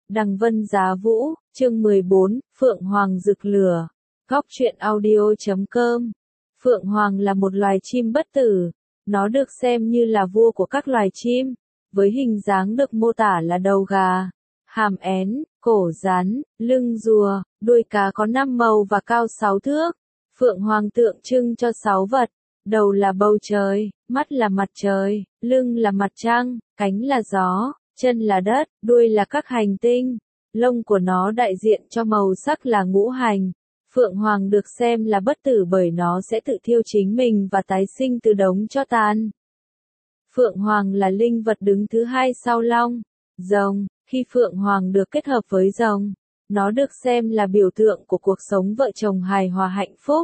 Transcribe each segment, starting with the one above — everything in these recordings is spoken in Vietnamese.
Đằng Vân Giá Vũ, chương 14, Phượng Hoàng rực lửa. Góc truyện audio.com. Phượng Hoàng là một loài chim bất tử. Nó được xem như là vua của các loài chim. Với hình dáng được mô tả là đầu gà, hàm én, cổ rắn, lưng rùa, đuôi cá có 5 màu và cao 6 thước. Phượng Hoàng tượng trưng cho 6 vật. Đầu là bầu trời, mắt là mặt trời, lưng là mặt trăng, cánh là gió, chân là đất, đuôi là các hành tinh. Lông của nó đại diện cho màu sắc là ngũ hành. Phượng Hoàng được xem là bất tử bởi nó sẽ tự thiêu chính mình và tái sinh từ đống tro tàn. Phượng Hoàng là linh vật đứng thứ hai sau long, rồng. Khi Phượng Hoàng được kết hợp với rồng, nó được xem là biểu tượng của cuộc sống vợ chồng hài hòa hạnh phúc.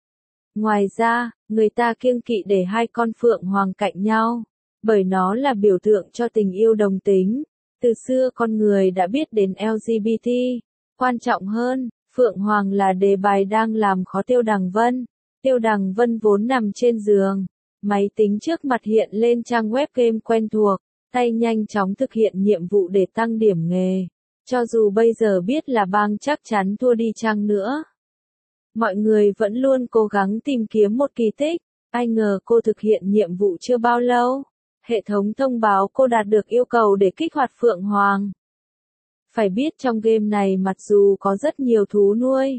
Ngoài ra, người ta kiêng kỵ để hai con Phượng Hoàng cạnh nhau, bởi nó là biểu tượng cho tình yêu đồng tính. Từ xưa con người đã biết đến LGBT. Quan trọng hơn, Phượng Hoàng là đề bài đang làm khó Tiêu Đằng Vân. Tiêu Đằng Vân vốn nằm trên giường, máy tính trước mặt hiện lên trang web game quen thuộc, tay nhanh chóng thực hiện nhiệm vụ để tăng điểm nghề. Cho dù bây giờ biết là bang chắc chắn thua đi chăng nữa, mọi người vẫn luôn cố gắng tìm kiếm một kỳ tích. Ai ngờ cô thực hiện nhiệm vụ chưa bao lâu, hệ thống thông báo cô đạt được yêu cầu để kích hoạt Phượng Hoàng. Phải biết trong game này mặc dù có rất nhiều thú nuôi,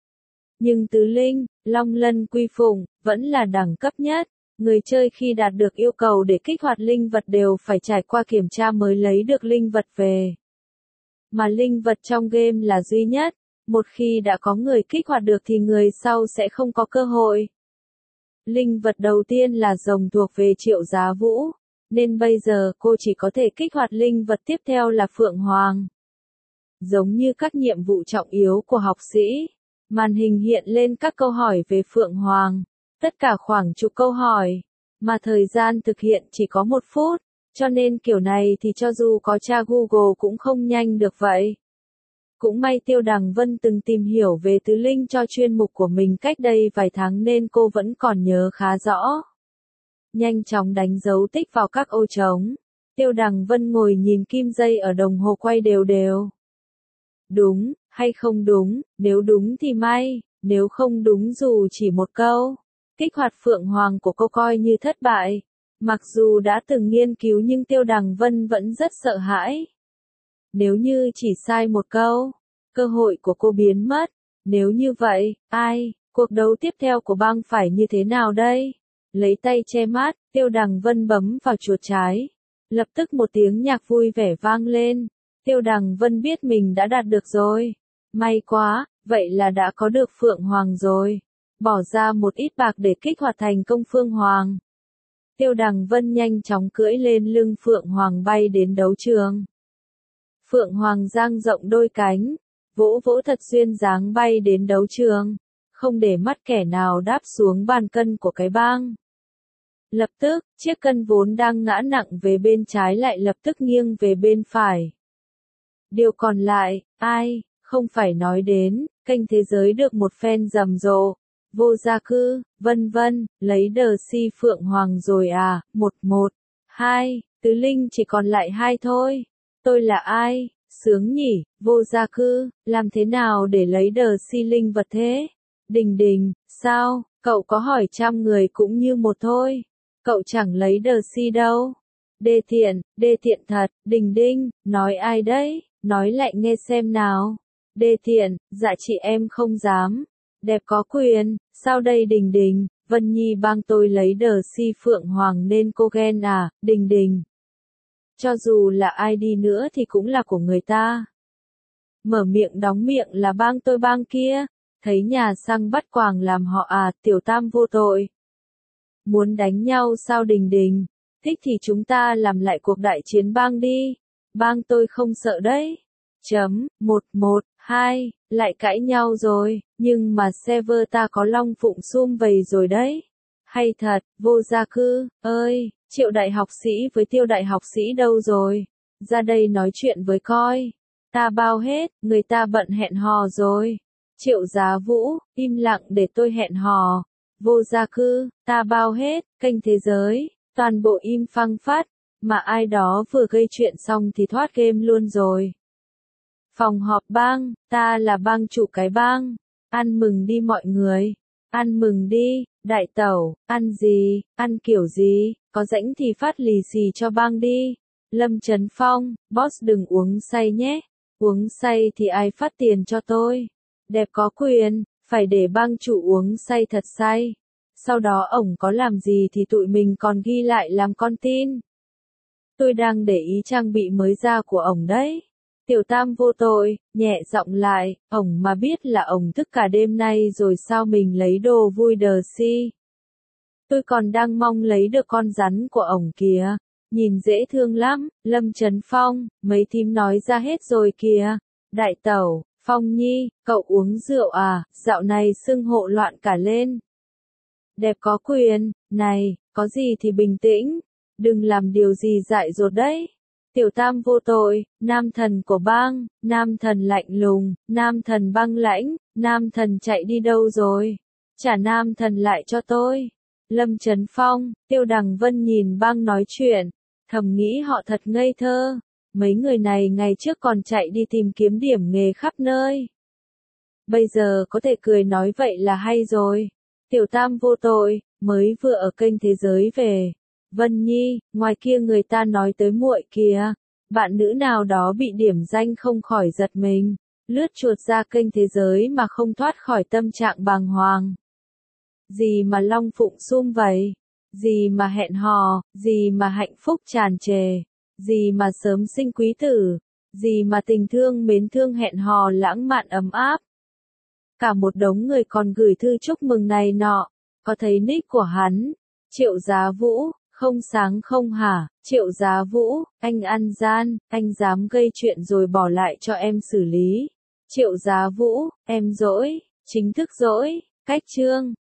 nhưng tứ linh, long lân quy phụng, vẫn là đẳng cấp nhất. Người chơi khi đạt được yêu cầu để kích hoạt linh vật đều phải trải qua kiểm tra mới lấy được linh vật về. Mà linh vật trong game là duy nhất, một khi đã có người kích hoạt được thì người sau sẽ không có cơ hội. Linh vật đầu tiên là rồng thuộc về Triệu Giá Vũ, nên bây giờ cô chỉ có thể kích hoạt linh vật tiếp theo là Phượng Hoàng. Giống như các nhiệm vụ trọng yếu của học sĩ, màn hình hiện lên các câu hỏi về Phượng Hoàng, tất cả khoảng chục câu hỏi, mà thời gian thực hiện chỉ có 1 phút, cho nên kiểu này thì cho dù có tra Google cũng không nhanh được vậy. Cũng may Tiêu Đằng Vân từng tìm hiểu về tứ linh cho chuyên mục của mình cách đây vài tháng nên cô vẫn còn nhớ khá rõ. Nhanh chóng đánh dấu tích vào các ô trống, Tiêu Đằng Vân ngồi nhìn kim dây ở đồng hồ quay đều đều. Đúng, hay không đúng, nếu đúng thì may, nếu không đúng dù chỉ một câu. Kích hoạt Phượng Hoàng của cô coi như thất bại. Mặc dù đã từng nghiên cứu nhưng Tiêu Đằng Vân vẫn rất sợ hãi. Nếu như chỉ sai một câu, cơ hội của cô biến mất. Nếu như vậy, cuộc đấu tiếp theo của bang phải như thế nào đây? Lấy tay che mắt, Tiêu Đằng Vân bấm vào chuột trái. Lập tức một tiếng nhạc vui vẻ vang lên. Tiêu Đằng Vân biết mình đã đạt được rồi. May quá, vậy là đã có được Phượng Hoàng rồi. Bỏ ra một ít bạc để kích hoạt thành công Phượng Hoàng. Tiêu Đằng Vân nhanh chóng cưỡi lên lưng Phượng Hoàng bay đến đấu trường. Phượng Hoàng dang rộng đôi cánh, vỗ vỗ thật duyên dáng bay đến đấu trường, không để mắt kẻ nào đáp xuống bàn cân của cái bang. Lập tức, chiếc cân vốn đang ngã nặng về bên trái lại lập tức nghiêng về bên phải. Điều còn lại, không phải nói đến, kênh thế giới được một phen rầm rộ. Vô gia cư, vân vân, lấy đờ si Phượng Hoàng rồi à, 2, tứ linh chỉ còn lại 2 thôi. Tôi là ai? Sướng nhỉ, vô gia cư, làm thế nào để lấy đờ si linh vật thế? Đình Đình, sao, cậu có hỏi trăm người cũng như một thôi. Cậu chẳng lấy đờ si đâu. Đê thiện thật, Đình Đinh, nói ai đấy, nói lại nghe xem nào. Đê thiện, dạ chị em không dám. Đẹp có quyền, sao đây Đình Đình, Vân Nhi bang tôi lấy đờ si Phượng Hoàng nên cô ghen à, Đình Đình. Cho dù là ai đi nữa thì cũng là của người ta. Mở miệng đóng miệng là bang tôi bang kia, thấy nhà sang bắt quàng làm họ à, tiểu tam vô tội. Muốn đánh nhau sao Đình Đình, thích thì chúng ta làm lại cuộc đại chiến bang đi, bang tôi không sợ đấy. 2, lại cãi nhau rồi, nhưng mà server ta có Long Phụng sum vầy rồi đấy. Hay thật, vô gia cư, ơi, Triệu đại học sĩ với Tiêu đại học sĩ đâu rồi? Ra đây nói chuyện với coi. Ta bao hết, người ta bận hẹn hò rồi. Triệu Giá Vũ, im lặng để tôi hẹn hò. Vô gia cư, ta bao hết, kênh thế giới, toàn bộ im phăng phát. Mà ai đó vừa gây chuyện xong thì thoát game luôn rồi. Phòng họp bang, ta là bang chủ cái bang. Ăn mừng đi mọi người. Ăn mừng đi, đại tẩu, ăn gì, ăn kiểu gì, có rãnh thì phát lì xì cho bang đi. Lâm Trấn Phong, boss đừng uống say nhé. Uống say thì ai phát tiền cho tôi? Đẹp có quyền, phải để bang chủ uống say thật say. Sau đó ổng có làm gì thì tụi mình còn ghi lại làm con tin. Tôi đang để ý trang bị mới ra của ổng đấy. Tiểu Tam vô tội, nhẹ giọng lại, ổng mà biết là ổng thức cả đêm nay rồi sao mình lấy đồ vui đờ si. Tôi còn đang mong lấy được con rắn của ổng kìa. Nhìn dễ thương lắm, Lâm Trấn Phong, mấy thím nói ra hết rồi kìa. Đại tẩu, Phong Nhi, cậu uống rượu à, dạo này xưng hộ loạn cả lên. Đẹp có quyền, này, có gì thì bình tĩnh, đừng làm điều gì dại dột đấy. Tiểu Tam vô tội, nam thần của bang, nam thần lạnh lùng, nam thần băng lãnh, nam thần chạy đi đâu rồi? Trả nam thần lại cho tôi. Lâm Trấn Phong, Tiêu Đằng Vân nhìn bang nói chuyện, thầm nghĩ họ thật ngây thơ. Mấy người này ngày trước còn chạy đi tìm kiếm điểm nghề khắp nơi. Bây giờ có thể cười nói vậy là hay rồi. Tiểu Tam vô tội, mới vừa ở kênh Thế Giới về. Vân Nhi, ngoài kia người ta nói tới muội kìa. Bạn nữ nào đó bị điểm danh không khỏi giật mình. Lướt chuột ra kênh Thế Giới mà không thoát khỏi tâm trạng bàng hoàng. Gì mà long phụng sum vậy? Gì mà hẹn hò? Gì mà hạnh phúc tràn trề? Gì mà sớm sinh quý tử? Gì mà tình thương mến thương hẹn hò lãng mạn ấm áp? Cả một đống người còn gửi thư chúc mừng này nọ. Có thấy nick của hắn? Triệu Giá Vũ, không sáng không hả? Triệu Giá Vũ, anh ăn gian, anh dám gây chuyện rồi bỏ lại cho em xử lý. Triệu Giá Vũ, em dỗi, chính thức dỗi, cách chương.